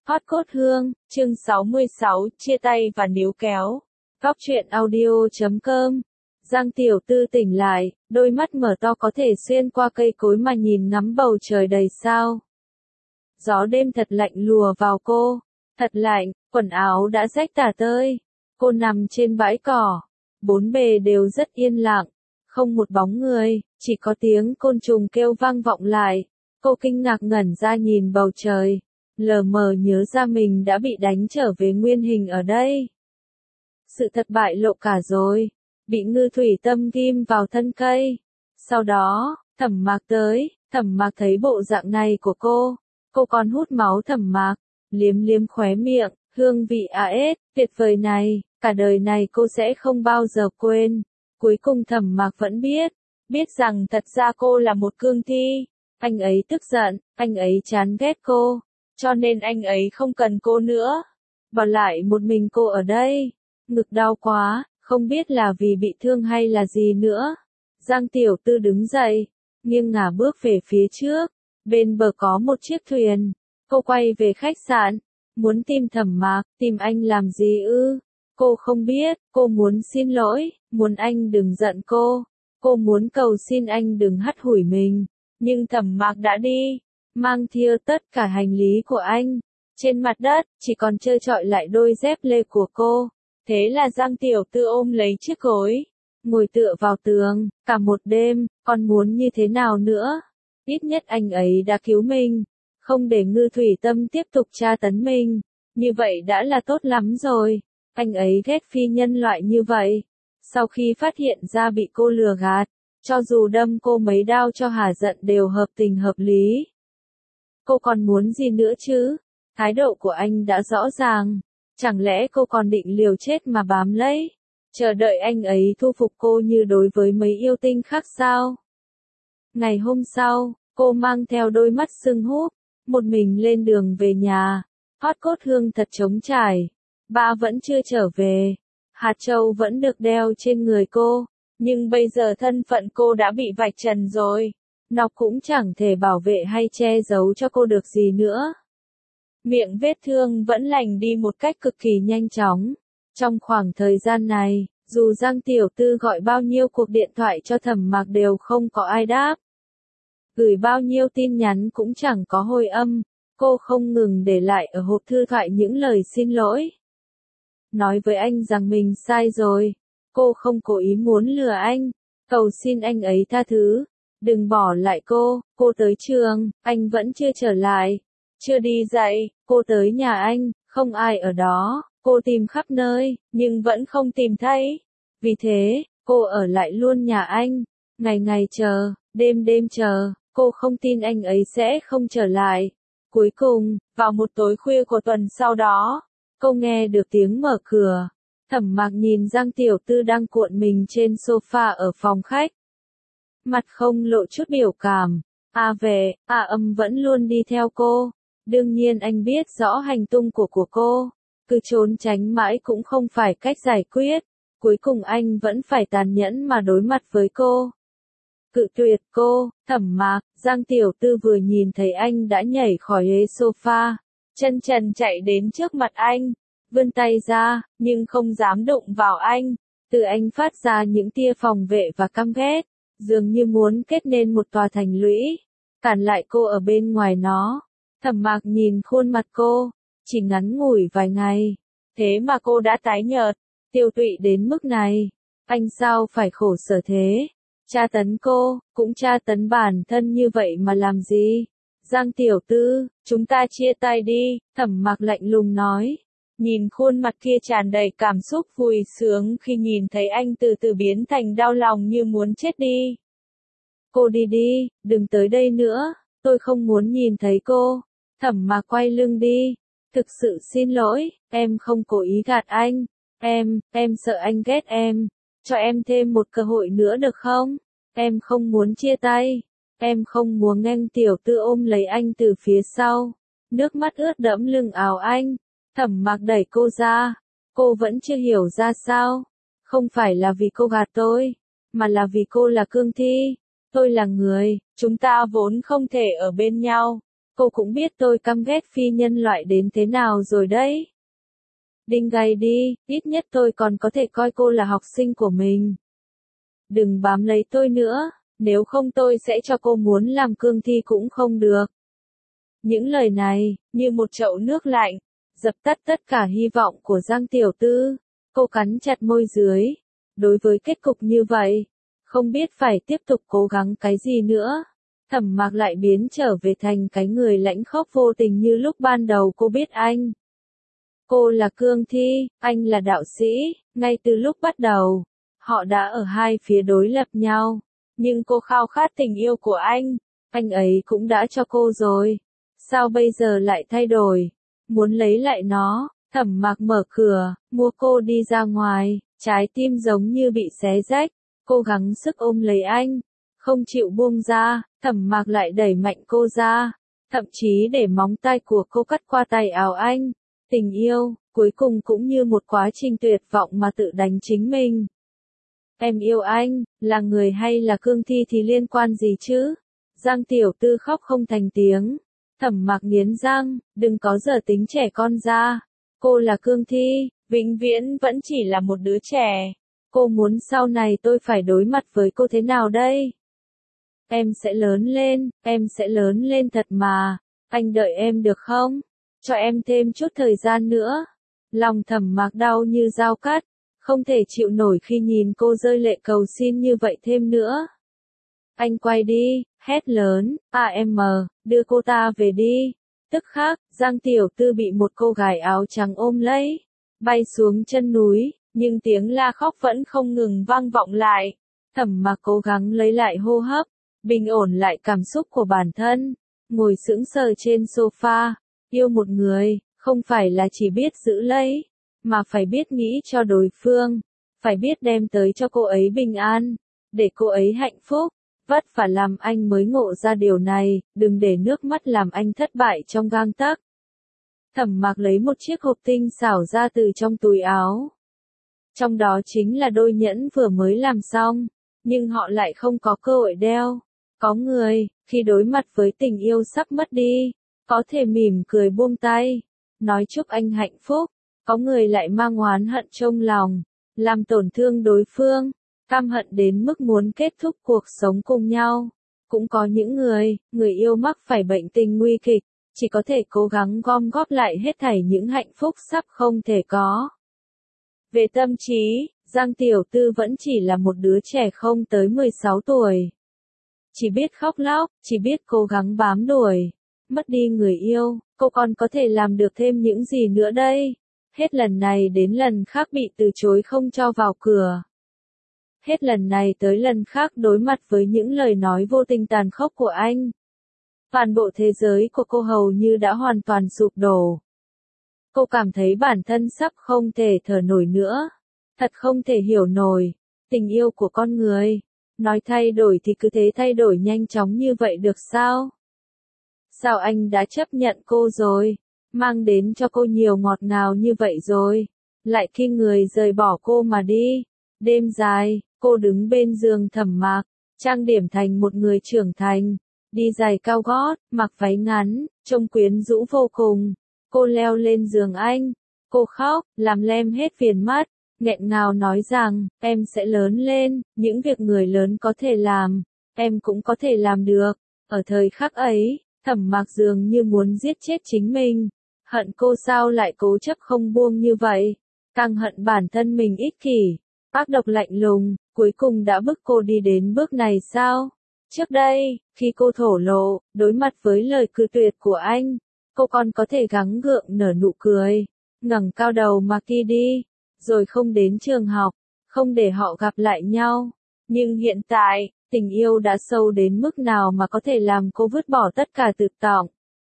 Hot cốt hương, chương 66, chia tay và níu kéo. Góc truyện audio.com. Giang tiểu tư tỉnh lại, đôi mắt mở to có thể xuyên qua cây cối mà nhìn ngắm bầu trời đầy sao. Gió đêm thật lạnh lùa vào cô, thật lạnh, quần áo đã rách tả tơi. Cô nằm trên bãi cỏ, bốn bề đều rất yên lặng, không một bóng người, chỉ có tiếng côn trùng kêu vang vọng lại. Cô kinh ngạc ngẩn ra nhìn bầu trời, lờ mờ nhớ ra mình đã bị đánh trở về nguyên hình ở đây. Sự thật bại lộ cả rồi, bị Ngư Thủy Tâm ghim vào thân cây. Sau đó, Thẩm Mạc tới, Thẩm Mạc thấy bộ dạng này của cô còn hút máu Thẩm Mạc, liếm liếm khóe miệng, hương vị tuyệt vời này, cả đời này cô sẽ không bao giờ quên. Cuối cùng Thẩm Mạc vẫn biết rằng thật ra cô là một cương thi. Anh ấy tức giận, anh ấy chán ghét cô, cho nên anh ấy không cần cô nữa. Bỏ lại một mình cô ở đây. Ngực đau quá, không biết là vì bị thương hay là gì nữa. Giang tiểu tư đứng dậy, nghiêng ngả bước về phía trước. Bên bờ có một chiếc thuyền. Cô quay về khách sạn, muốn tìm Thẩm Mạc, tìm anh làm gì ư? Cô không biết, cô muốn xin lỗi, muốn anh đừng giận cô muốn cầu xin anh đừng hắt hủi mình. Nhưng Thẩm Mạc đã đi, mang theo tất cả hành lý của anh. Trên mặt đất, chỉ còn trơ trọi lại đôi dép lê của cô. Thế là Giang tiểu tư ôm lấy chiếc gối, ngồi tựa vào tường, cả một đêm, còn muốn như thế nào nữa? Ít nhất anh ấy đã cứu mình, không để Ngư Thủy Tâm tiếp tục tra tấn mình. Như vậy đã là tốt lắm rồi. Anh ấy ghét phi nhân loại như vậy. Sau khi phát hiện ra bị cô lừa gạt, cho dù đâm cô mấy đao cho hả giận đều hợp tình hợp lý. Cô còn muốn gì nữa chứ? Thái độ của anh đã rõ ràng. Chẳng lẽ cô còn định liều chết mà bám lấy, chờ đợi anh ấy thu phục cô như đối với mấy yêu tinh khác sao? Ngày hôm sau, cô mang theo đôi mắt sưng húp, một mình lên đường về nhà. Hot cốt hương thật trống trải. Ba vẫn chưa trở về. Hạt châu vẫn được đeo trên người cô. Nhưng bây giờ thân phận cô đã bị vạch trần rồi. Nó cũng chẳng thể bảo vệ hay che giấu cho cô được gì nữa. Miệng vết thương vẫn lành đi một cách cực kỳ nhanh chóng. Trong khoảng thời gian này, dù Giang tiểu tư gọi bao nhiêu cuộc điện thoại cho Thẩm Mạc đều không có ai đáp. Gửi bao nhiêu tin nhắn cũng chẳng có hồi âm. Cô không ngừng để lại ở hộp thư thoại những lời xin lỗi. Nói với anh rằng mình sai rồi. Cô không cố ý muốn lừa anh. Cầu xin anh ấy tha thứ. Đừng bỏ lại cô tới trường, anh vẫn chưa trở lại. Chưa đi dạy, cô tới nhà anh, không ai ở đó. Cô tìm khắp nơi, nhưng vẫn không tìm thấy. Vì thế, cô ở lại luôn nhà anh. Ngày ngày chờ, đêm đêm chờ. Cô không tin anh ấy sẽ không trở lại. Cuối cùng, vào một tối khuya của tuần sau đó, cô nghe được tiếng mở cửa. Thẩm Mạc nhìn Giang tiểu tư đang cuộn mình trên sofa ở phòng khách. Mặt không lộ chút biểu cảm. Về, âm vẫn luôn đi theo cô. Đương nhiên anh biết rõ hành tung của cô. Cứ trốn tránh mãi cũng không phải cách giải quyết. Cuối cùng anh vẫn phải tàn nhẫn mà đối mặt với cô. Cự tuyệt cô, Thẩm Mạc. Giang tiểu tư vừa nhìn thấy anh đã nhảy khỏi ghế sofa. Chân trần chạy đến trước mặt anh. Vươn tay ra, nhưng không dám đụng vào anh. Từ anh phát ra những tia phòng vệ và căm ghét. Dường như muốn kết nên một tòa thành lũy. Cản lại cô ở bên ngoài nó. Thẩm Mạc nhìn khuôn mặt cô. Chỉ ngắn ngủi vài ngày. Thế mà cô đã tái nhợt, tiêu tụy đến mức này. Anh sao phải khổ sở thế? Tra tấn cô, cũng tra tấn bản thân như vậy mà làm gì? Giang tiểu tư, chúng ta chia tay đi, Thẩm Mạc lạnh lùng nói. Nhìn khuôn mặt kia tràn đầy cảm xúc vui sướng khi nhìn thấy anh từ từ biến thành đau lòng như muốn chết đi. Cô đi đi, đừng tới đây nữa, tôi không muốn nhìn thấy cô. Thẩm Mạc quay lưng đi. Thực sự xin lỗi, em không cố ý gạt anh. Em sợ anh ghét em. Cho em thêm một cơ hội nữa được không? Em không muốn chia tay. Em không muốn. Anh tiểu tư ôm lấy anh từ phía sau. Nước mắt ướt đẫm lưng áo anh. Thẩm Mạc đẩy cô ra. Cô vẫn chưa hiểu ra sao. Không phải là vì cô gạt tôi, mà là vì cô là cương thi. Tôi là người, chúng ta vốn không thể ở bên nhau. Cô cũng biết tôi căm ghét phi nhân loại đến thế nào rồi đấy. Đinh gay đi, ít nhất tôi còn có thể coi cô là học sinh của mình. Đừng bám lấy tôi nữa, nếu không tôi sẽ cho cô muốn làm cương thi cũng không được. Những lời này, như một chậu nước lạnh, dập tắt tất cả hy vọng của Giang Tiểu Tư. Cô cắn chặt môi dưới. Đối với kết cục như vậy, không biết phải tiếp tục cố gắng cái gì nữa. Thẩm Mạc lại biến trở về thành cái người lãnh khốc vô tình như lúc ban đầu cô biết anh. Cô là cương thi, anh là đạo sĩ, ngay từ lúc bắt đầu, họ đã ở hai phía đối lập nhau. Nhưng cô khao khát tình yêu của anh ấy cũng đã cho cô rồi. Sao bây giờ lại thay đổi? Muốn lấy lại nó, Thẩm Mạc mở cửa, mua cô đi ra ngoài, trái tim giống như bị xé rách, cô gắng sức ôm lấy anh, không chịu buông ra, Thẩm Mạc lại đẩy mạnh cô ra, thậm chí để móng tay của cô cắt qua tay áo anh. Tình yêu, cuối cùng cũng như một quá trình tuyệt vọng mà tự đánh chính mình. Em yêu anh, là người hay là cương thi thì liên quan gì chứ? Giang Tiểu Tư khóc không thành tiếng. Thẩm Mạc nghiến răng, đừng có giờ tính trẻ con ra. Cô là cương thi, vĩnh viễn vẫn chỉ là một đứa trẻ. Cô muốn sau này tôi phải đối mặt với cô thế nào đây? Em sẽ lớn lên thật mà. Anh đợi em được không? Cho em thêm chút thời gian nữa. Lòng Thẩm Mạc đau như dao cắt, không thể chịu nổi khi nhìn cô rơi lệ cầu xin như vậy thêm nữa. Anh quay đi, hét lớn, AM, đưa cô ta về đi. Tức khắc, Giang Tiểu Tư bị một cô gái áo trắng ôm lấy, bay xuống chân núi, nhưng tiếng la khóc vẫn không ngừng vang vọng lại. Thẩm Mạc cố gắng lấy lại hô hấp, bình ổn lại cảm xúc của bản thân, ngồi sững sờ trên sofa. Yêu một người, không phải là chỉ biết giữ lấy, mà phải biết nghĩ cho đối phương, phải biết đem tới cho cô ấy bình an, để cô ấy hạnh phúc. Vất vả làm anh mới ngộ ra điều này, đừng để nước mắt làm anh thất bại trong gang tấc. Thẩm Mạc lấy một chiếc hộp tinh xảo ra từ trong túi áo. Trong đó chính là đôi nhẫn vừa mới làm xong, nhưng họ lại không có cơ hội đeo. Có người, khi đối mặt với tình yêu sắp mất đi, có thể mỉm cười buông tay, nói chúc anh hạnh phúc. Có người lại mang oán hận trong lòng, làm tổn thương đối phương, căm hận đến mức muốn kết thúc cuộc sống cùng nhau. Cũng có những người yêu mắc phải bệnh tình nguy kịch, chỉ có thể cố gắng gom góp lại hết thảy những hạnh phúc sắp không thể có. Về tâm trí, Giang Tiểu Tư vẫn chỉ là một đứa trẻ không tới 16 tuổi. Chỉ biết khóc lóc, chỉ biết cố gắng bám đuổi. Mất đi người yêu, cô còn có thể làm được thêm những gì nữa đây? Hết lần này đến lần khác bị từ chối không cho vào cửa. Hết lần này tới lần khác đối mặt với những lời nói vô tình tàn khốc của anh. Toàn bộ thế giới của cô hầu như đã hoàn toàn sụp đổ. Cô cảm thấy bản thân sắp không thể thở nổi nữa. Thật không thể hiểu nổi. Tình yêu của con người. Nói thay đổi thì cứ thế thay đổi nhanh chóng như vậy được sao? Sao anh đã chấp nhận cô rồi? Mang đến cho cô nhiều ngọt ngào như vậy rồi. Lại khi người rời bỏ cô mà đi. Đêm dài, cô đứng bên giường Thẩm Mạc, trang điểm thành một người trưởng thành. Đi giày cao gót, mặc váy ngắn, trông quyến rũ vô cùng. Cô leo lên giường anh. Cô khóc, làm lem hết viền mắt, nghẹn ngào nói rằng, em sẽ lớn lên, những việc người lớn có thể làm, em cũng có thể làm được. Ở thời khắc ấy, Thẩm Mạc dường như muốn giết chết chính mình. Hận cô sao lại cố chấp không buông như vậy. Càng hận bản thân mình ích kỷ, ác độc lạnh lùng, cuối cùng đã bức cô đi đến bước này sao? Trước đây, khi cô thổ lộ, đối mặt với lời cự tuyệt của anh, cô còn có thể gắng gượng nở nụ cười, ngẩng cao đầu mà đi đi, rồi không đến trường học, không để họ gặp lại nhau. Nhưng hiện tại, tình yêu đã sâu đến mức nào mà có thể làm cô vứt bỏ tất cả tự trọng.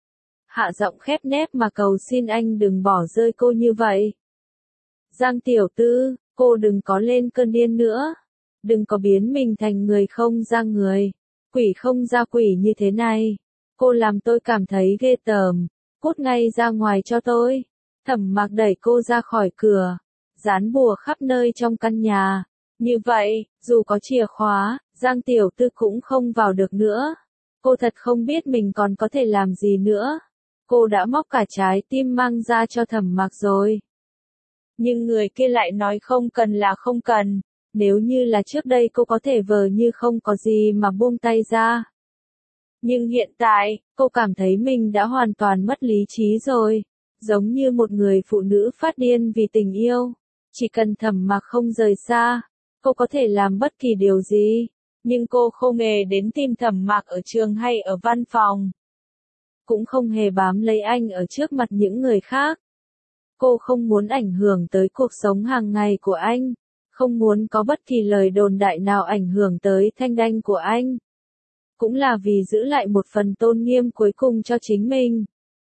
Hạ giọng khép nép mà cầu xin anh đừng bỏ rơi cô như vậy. Giang Tiểu Tư, cô đừng có lên cơn điên nữa. Đừng có biến mình thành người không ra người, quỷ không ra quỷ như thế này. Cô làm tôi cảm thấy ghê tởm. Cút ngay ra ngoài cho tôi. Thẩm Mạc đẩy cô ra khỏi cửa, dán bùa khắp nơi trong căn nhà. Như vậy, dù có chìa khóa, Giang Tiểu Tư cũng không vào được nữa. Cô thật không biết mình còn có thể làm gì nữa. Cô đã móc cả trái tim mang ra cho Thẩm Mạc rồi. Nhưng người kia lại nói không cần là không cần. Nếu như là trước đây cô có thể vờ như không có gì mà buông tay ra. Nhưng hiện tại, cô cảm thấy mình đã hoàn toàn mất lý trí rồi. Giống như một người phụ nữ phát điên vì tình yêu. Chỉ cần Thẩm Mạc không rời xa, cô có thể làm bất kỳ điều gì. Nhưng cô không hề đến tìm Thẩm Mạc ở trường hay ở văn phòng. Cũng không hề bám lấy anh ở trước mặt những người khác. Cô không muốn ảnh hưởng tới cuộc sống hàng ngày của anh. Không muốn có bất kỳ lời đồn đại nào ảnh hưởng tới thanh danh của anh. Cũng là vì giữ lại một phần tôn nghiêm cuối cùng cho chính mình.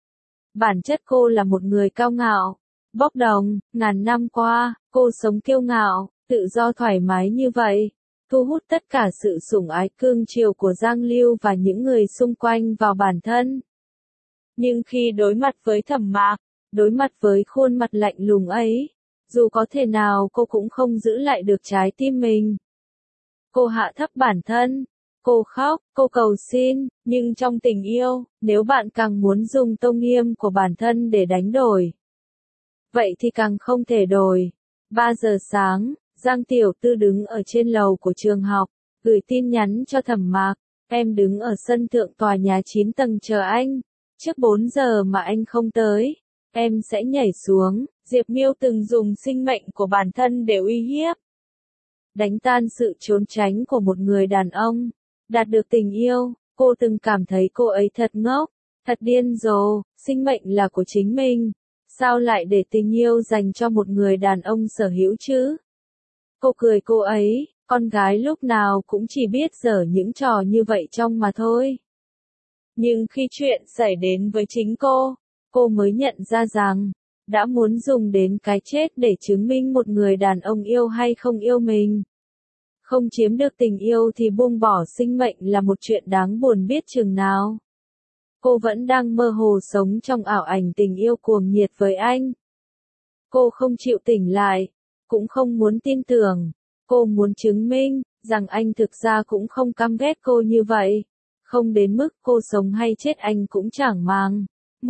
Bản chất cô là một người cao ngạo, bốc đồng, ngàn năm qua, cô sống kiêu ngạo, tự do thoải mái như vậy, thu hút tất cả sự sủng ái cưng chiều của Giang Lưu và những người xung quanh vào bản thân. Nhưng khi đối mặt với Thẩm Mạc, đối mặt với khuôn mặt lạnh lùng ấy, dù có thể nào cô cũng không giữ lại được trái tim mình. Cô hạ thấp bản thân. Cô khóc, cô cầu xin, nhưng trong tình yêu, nếu bạn càng muốn dùng tôn nghiêm của bản thân để đánh đổi, vậy thì càng không thể đổi. 3 giờ sáng, Giang Tiểu Tư đứng ở trên lầu của trường học, gửi tin nhắn cho Thẩm Mạc, em đứng ở sân thượng tòa nhà 9 tầng chờ anh, trước 4 giờ mà anh không tới, em sẽ nhảy xuống. Diệp Miêu từng dùng sinh mệnh của bản thân để uy hiếp, đánh tan sự trốn tránh của một người đàn ông. Đạt được tình yêu, cô từng cảm thấy cô ấy thật ngốc, thật điên rồ, sinh mệnh là của chính mình. Sao lại để tình yêu dành cho một người đàn ông sở hữu chứ? Cô cười cô ấy, con gái lúc nào cũng chỉ biết giở những trò như vậy trong mà thôi. Nhưng khi chuyện xảy đến với chính cô mới nhận ra rằng, đã muốn dùng đến cái chết để chứng minh một người đàn ông yêu hay không yêu mình. Không chiếm được tình yêu thì buông bỏ sinh mệnh là một chuyện đáng buồn biết chừng nào. Cô vẫn đang mơ hồ sống trong ảo ảnh tình yêu cuồng nhiệt với anh. Cô không chịu tỉnh lại, cũng không muốn tin tưởng. Cô muốn chứng minh rằng anh thực ra cũng không căm ghét cô như vậy. Không đến mức cô sống hay chết anh cũng chẳng màng.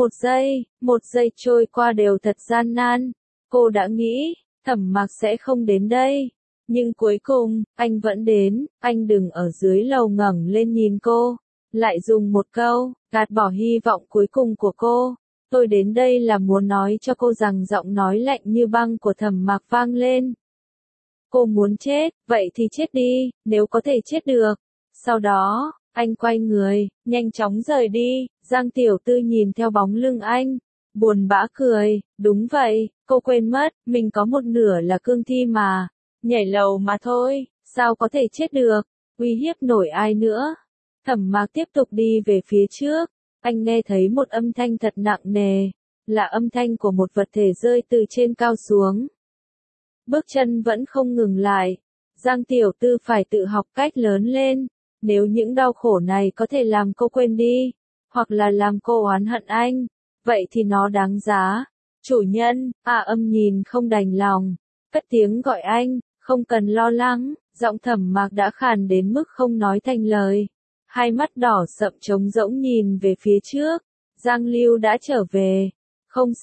Một giây trôi qua đều thật gian nan. Cô đã nghĩ, Thẩm Mạc sẽ không đến đây. Nhưng cuối cùng, anh vẫn đến, anh đừng ở dưới lầu ngẩng lên nhìn cô. Lại dùng một câu, gạt bỏ hy vọng cuối cùng của cô. Tôi đến đây là muốn nói cho cô rằng giọng nói lạnh như băng của Thẩm Mạc vang lên. Cô muốn chết, vậy thì chết đi, nếu có thể chết được. Sau đó, anh quay người, nhanh chóng rời đi. Giang Tiểu Tư nhìn theo bóng lưng anh, buồn bã cười, đúng vậy, cô quên mất, mình có một nửa là cương thi mà. Nhảy lầu mà thôi, sao có thể chết được, uy hiếp nổi ai nữa. Thẩm Mạc tiếp tục đi về phía trước, anh nghe thấy một âm thanh thật nặng nề, là âm thanh của một vật thể rơi từ trên cao xuống. Bước chân vẫn không ngừng lại, Giang Tiểu Tư phải tự học cách lớn lên, nếu những đau khổ này có thể làm cô quên đi, hoặc là làm cô oán hận anh, vậy thì nó đáng giá. Chủ nhân, âm nhìn không đành lòng, cất tiếng gọi anh. Không cần lo lắng, giọng Thẩm Mạc đã khàn đến mức không nói thành lời. Hai mắt đỏ sậm trống rỗng nhìn về phía trước. Giang Lưu đã trở về. Không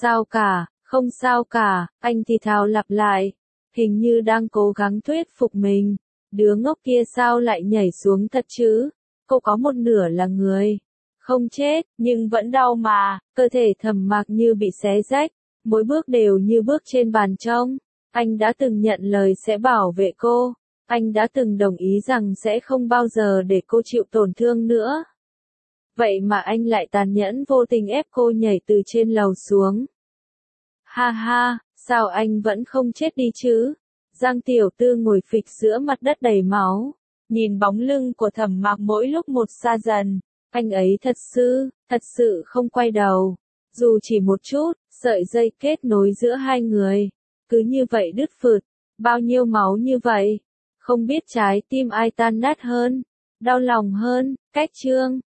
sao cả, anh thì thào lặp lại. Hình như đang cố gắng thuyết phục mình. Đứa ngốc kia sao lại nhảy xuống thật chứ? Cô có một nửa là người. Không chết, nhưng vẫn đau mà. Cơ thể Thẩm Mạc như bị xé rách. Mỗi bước đều như bước trên bàn trông. Anh đã từng nhận lời sẽ bảo vệ cô, anh đã từng đồng ý rằng sẽ không bao giờ để cô chịu tổn thương nữa. Vậy mà anh lại tàn nhẫn vô tình ép cô nhảy từ trên lầu xuống. Ha ha, sao anh vẫn không chết đi chứ? Giang Tiểu Tư ngồi phịch giữa mặt đất đầy máu, nhìn bóng lưng của Thẩm Mạc mỗi lúc một xa dần. Anh ấy thật sự không quay đầu. Dù chỉ một chút, sợi dây kết nối giữa hai người. Cứ như vậy đứt phượt, bao nhiêu máu như vậy, không biết trái tim ai tan nát hơn, đau lòng hơn, cách chương.